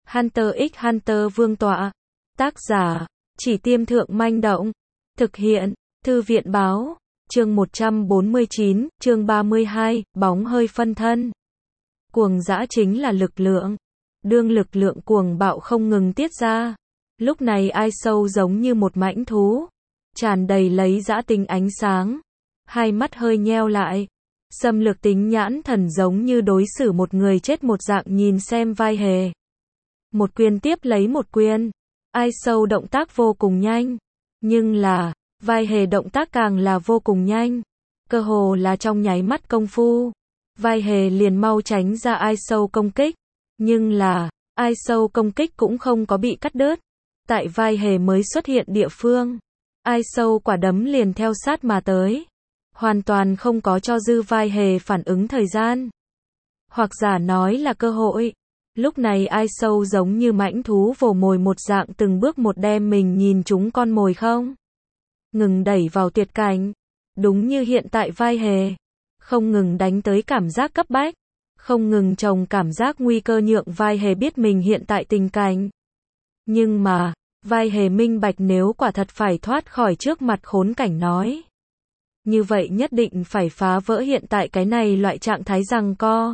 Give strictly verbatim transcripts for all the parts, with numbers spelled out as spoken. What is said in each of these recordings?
Hunter x Hunter Vương tọa. Tác giả, Chỉ Tiêm Thượng Manh Động. Thực hiện, Thư viện Báo. Chương một trăm bốn mươi chín, chương ba mươi hai, bóng hơi phân thân. Cuồng dã chính là lực lượng. Đương lực lượng cuồng bạo không ngừng tiết ra. Lúc này Ai Sâu giống như một mãnh thú. Tràn đầy lấy dã tính ánh sáng. Hai mắt hơi nheo lại. Xâm lược tính nhãn thần giống như đối xử một người chết một dạng nhìn xem vai hề. Một quyền tiếp lấy một quyền. Ai Sâu động tác vô cùng nhanh. Nhưng là, vai hề động tác càng là vô cùng nhanh. Cơ hồ là trong nháy mắt công phu. Vai hề liền mau tránh ra Ai Sâu công kích. Nhưng là, Ai Sâu công kích cũng không có bị cắt đứt. Tại vai hề mới xuất hiện địa phương. Ai Sâu quả đấm liền theo sát mà tới. Hoàn toàn không có cho dư vai hề phản ứng thời gian. Hoặc giả nói là cơ hội. Lúc này Ai Sâu giống như mãnh thú vồ mồi một dạng từng bước một đem mình nhìn chúng con mồi không ngừng đẩy vào tuyệt cảnh. Đúng như hiện tại vai hề. Không ngừng đánh tới cảm giác cấp bách. Không ngừng trồng cảm giác nguy cơ nhượng vai hề biết mình hiện tại tình cảnh. Nhưng mà, vai hề minh bạch nếu quả thật phải thoát khỏi trước mặt khốn cảnh nói. Như vậy nhất định phải phá vỡ hiện tại cái này loại trạng thái giằng co.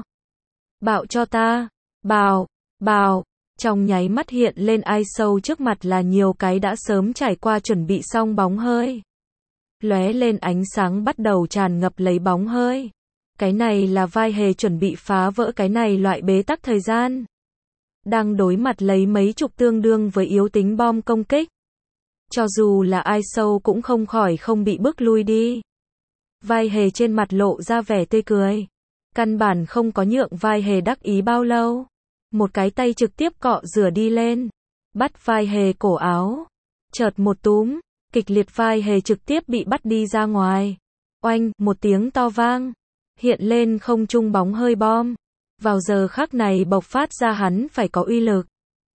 Bạo cho ta. Bào, bào. Trong nháy mắt hiện lên Ai Sâu trước mặt là nhiều cái đã sớm trải qua chuẩn bị xong bóng hơi. Lóe lên ánh sáng bắt đầu tràn ngập lấy bóng hơi. Cái này là vai hề chuẩn bị phá vỡ cái này loại bế tắc thời gian. Đang đối mặt lấy mấy chục tương đương với yếu tính bom công kích. Cho dù là Ai Sâu cũng không khỏi không bị bước lui đi. Vai hề trên mặt lộ ra vẻ tươi cười. Căn bản không có nhượng vai hề đắc ý bao lâu. Một cái tay trực tiếp cọ rửa đi lên. Bắt vai hề cổ áo. Chợt một túm. Kịch liệt vai hề trực tiếp bị bắt đi ra ngoài. Oanh, một tiếng to vang. Hiện lên không trung bóng hơi bom. Vào giờ khắc này bộc phát ra hắn phải có uy lực.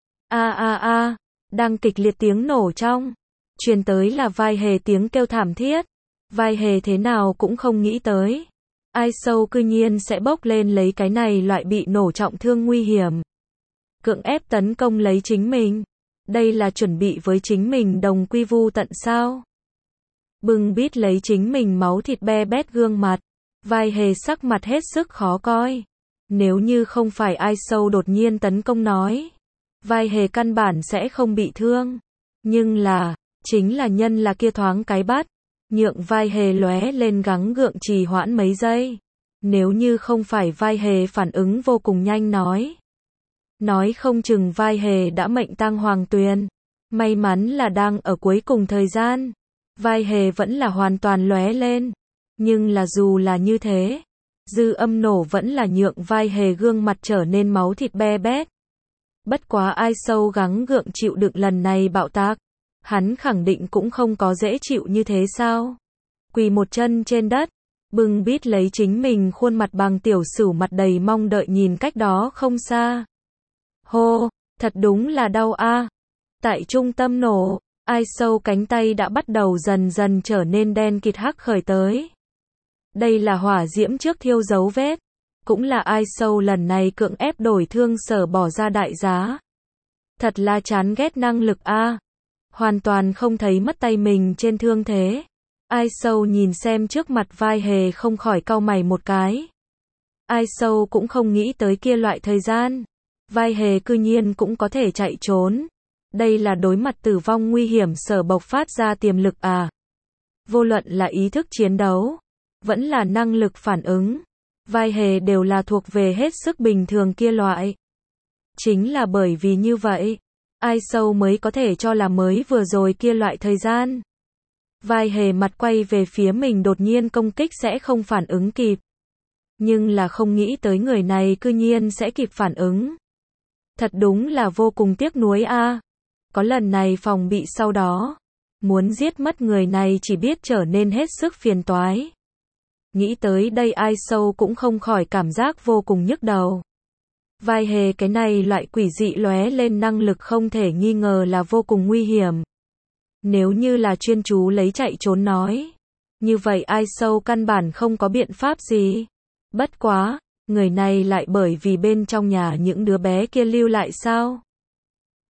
A a a. Đang kịch liệt tiếng nổ trong. Truyền tới là vai hề tiếng kêu thảm thiết. Vai hề thế nào cũng không nghĩ tới. Ai Sâu cư nhiên sẽ bốc lên lấy cái này loại bị nổ trọng thương nguy hiểm. Cưỡng ép tấn công lấy chính mình. Đây là chuẩn bị với chính mình đồng quy vu tận sao. Bưng bít lấy chính mình máu thịt be bét gương mặt. Vai hề sắc mặt hết sức khó coi. Nếu như không phải Ai Sâu đột nhiên tấn công nói. Vai hề căn bản sẽ không bị thương. Nhưng là, chính là nhân là kia thoáng cái bắt. Nhượng vai hề lóe lên gắng gượng trì hoãn mấy giây. Nếu như không phải vai hề phản ứng vô cùng nhanh nói. Nói không chừng vai hề đã mệnh tang hoàng tuyền. May mắn là đang ở cuối cùng thời gian. Vai hề vẫn là hoàn toàn lóe lên. Nhưng là dù là như thế. Dư âm nổ vẫn là nhượng vai hề gương mặt trở nên máu thịt be bét. Bất quá Ai Sâu gắng gượng chịu đựng lần này bạo tạc. Hắn khẳng định cũng không có dễ chịu như thế sao. Quỳ một chân trên đất. Bưng bít lấy chính mình khuôn mặt bằng tiểu sửu mặt đầy mong đợi nhìn cách đó không xa. Hô, thật đúng là đau a. Tại trung tâm nổ, Ai Sâu cánh tay đã bắt đầu dần dần trở nên đen kịt hắc khởi tới. Đây là hỏa diễm trước thiêu dấu vết. Cũng là Ai Sâu lần này cưỡng ép đổi thương sở bỏ ra đại giá. Thật là chán ghét năng lực a. Hoàn toàn không thấy mất tay mình trên thương thế. Ai Sâu nhìn xem trước mặt vai hề không khỏi cau mày một cái. Ai Sâu cũng không nghĩ tới kia loại thời gian. Vai hề cư nhiên cũng có thể chạy trốn. Đây là đối mặt tử vong nguy hiểm sở bộc phát ra tiềm lực à. Vô luận là ý thức chiến đấu. Vẫn là năng lực phản ứng. Vai hề đều là thuộc về hết sức bình thường kia loại. Chính là bởi vì như vậy. Ai Sâu mới có thể cho là mới vừa rồi kia loại thời gian. Vai hề mặt quay về phía mình đột nhiên công kích sẽ không phản ứng kịp. Nhưng là không nghĩ tới người này cư nhiên sẽ kịp phản ứng. Thật đúng là vô cùng tiếc nuối a. Có lần này phòng bị sau đó. Muốn giết mất người này chỉ biết trở nên hết sức phiền toái. Nghĩ tới đây Ai Sâu cũng không khỏi cảm giác vô cùng nhức đầu. Vai hề cái này loại quỷ dị lóe lên năng lực không thể nghi ngờ là vô cùng nguy hiểm. Nếu như là chuyên chú lấy chạy trốn nói. Như vậy Ai Sâu căn bản không có biện pháp gì. Bất quá, người này lại bởi vì bên trong nhà những đứa bé kia lưu lại sao?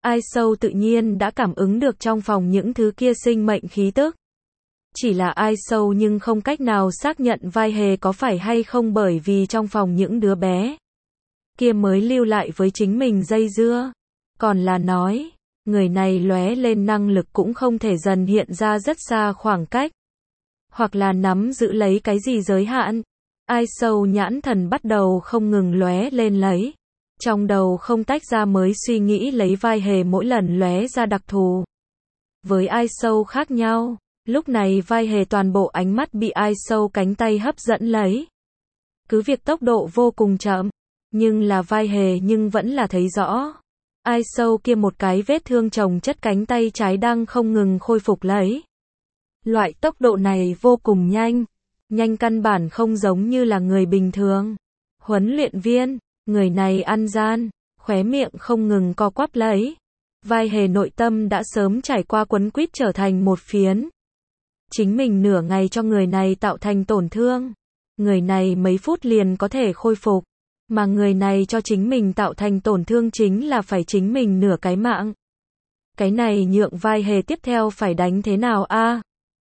Ai Sâu tự nhiên đã cảm ứng được trong phòng những thứ kia sinh mệnh khí tức. Chỉ là Ai Sâu nhưng không cách nào xác nhận vai hề có phải hay không, bởi vì trong phòng những đứa bé kia mới lưu lại với chính mình dây dưa. Còn là nói, người này lóe lên năng lực cũng không thể dần hiện ra rất xa khoảng cách. Hoặc là nắm giữ lấy cái gì giới hạn. Ai Sâu nhãn thần bắt đầu không ngừng lóe lên lấy. Trong đầu không tách ra mới suy nghĩ lấy vai hề mỗi lần lóe ra đặc thù. Với Ai Sâu khác nhau, lúc này vai hề toàn bộ ánh mắt bị Ai Sâu cánh tay hấp dẫn lấy. Cứ việc tốc độ vô cùng chậm, nhưng là vai hề nhưng vẫn là thấy rõ. Ai Sâu kia một cái vết thương chồng chất cánh tay trái đang không ngừng khôi phục lấy. Loại tốc độ này vô cùng nhanh, nhanh căn bản không giống như là người bình thường. Huấn luyện viên, người này ăn gian, khóe miệng không ngừng co quắp lấy. Vai hề nội tâm đã sớm trải qua quấn quýt trở thành một phiến. Chính mình nửa ngày cho người này tạo thành tổn thương. Người này mấy phút liền có thể khôi phục. Mà người này cho chính mình tạo thành tổn thương chính là phải chính mình nửa cái mạng. Cái này nhượng vai hề tiếp theo phải đánh thế nào a? À?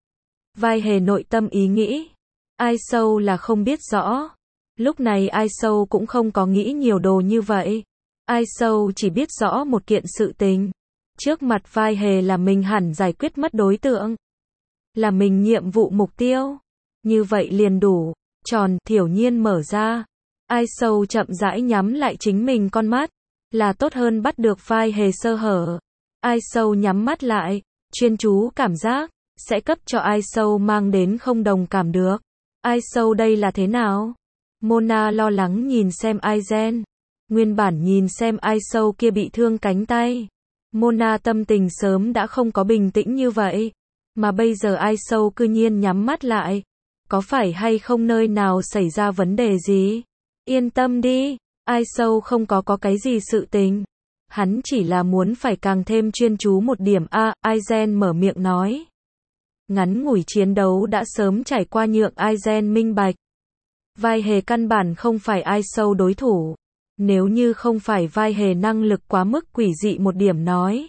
Vai hề nội tâm ý nghĩ. Ai Sâu là không biết rõ. Lúc này Ai Sâu cũng không có nghĩ nhiều đồ như vậy. Ai Sâu chỉ biết rõ một kiện sự tình. Trước mặt vai hề là mình hẳn giải quyết mất đối tượng. Là mình nhiệm vụ mục tiêu. Như vậy liền đủ. Tròn thiểu nhiên mở ra. Ai Sâu chậm rãi nhắm lại chính mình con mắt. Là tốt hơn bắt được vai hề sơ hở. Ai Sâu nhắm mắt lại. Chuyên chú cảm giác. Sẽ cấp cho Ai Sâu mang đến không đồng cảm được. Ai Sâu đây là thế nào? Mona lo lắng nhìn xem Aizen. Nguyên bản nhìn xem Ai Sâu kia bị thương cánh tay. Mona tâm tình sớm đã không có bình tĩnh như vậy. Mà bây giờ Ai Sâu cư nhiên nhắm mắt lại. Có phải hay không nơi nào xảy ra vấn đề gì? Yên tâm đi. Ai Sâu không có có cái gì sự tình. Hắn chỉ là muốn phải càng thêm chuyên chú một điểm a. À, Aizen mở miệng nói. Ngắn ngủi chiến đấu đã sớm trải qua nhượng Aizen minh bạch. Vai hề căn bản không phải Ai Sâu đối thủ. Nếu như không phải vai hề năng lực quá mức quỷ dị một điểm nói.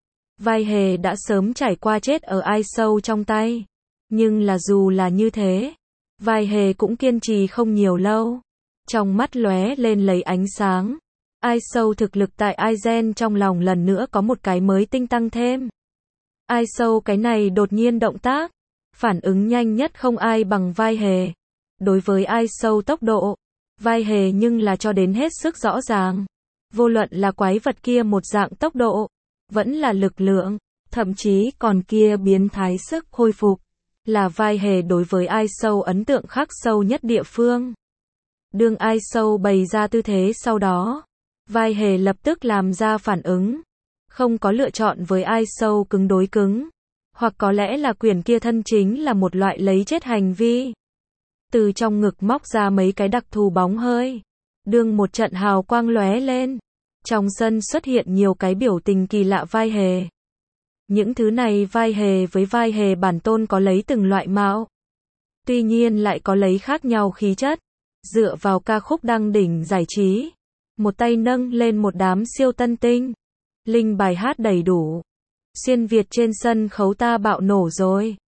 Vai hề đã sớm trải qua chết ở Ai Sâu trong tay. Nhưng là dù là như thế, vai hề cũng kiên trì không nhiều lâu. Trong mắt lóe lên lấy ánh sáng. Ai Sâu thực lực tại Aizen trong lòng lần nữa có một cái mới tinh tăng thêm. Ai Sâu cái này đột nhiên động tác. Phản ứng nhanh nhất không ai bằng vai hề. Đối với Ai Sâu tốc độ, vai hề nhưng là cho đến hết sức rõ ràng. Vô luận là quái vật kia một dạng tốc độ, vẫn là lực lượng, thậm chí còn kia biến thái sức khôi phục. Là vai hề đối với Ai Sâu ấn tượng khắc sâu nhất địa phương. Đương Ai Sâu bày ra tư thế sau đó, vai hề lập tức làm ra phản ứng. Không có lựa chọn với Ai Sâu cứng đối cứng. Hoặc có lẽ là quyền kia thân chính là một loại lấy chết hành vi. Từ trong ngực móc ra mấy cái đặc thù bóng hơi. Đương một trận hào quang lóe lên. Trong sân xuất hiện nhiều cái biểu tình kỳ lạ vai hề. Những thứ này vai hề với vai hề bản tôn có lấy từng loại mạo. Tuy nhiên lại có lấy khác nhau khí chất. Dựa vào ca khúc đăng đỉnh giải trí. Một tay nâng lên một đám siêu tân tinh. Linh bài hát đầy đủ. Xuyên Việt trên sân khấu ta bạo nổ rồi.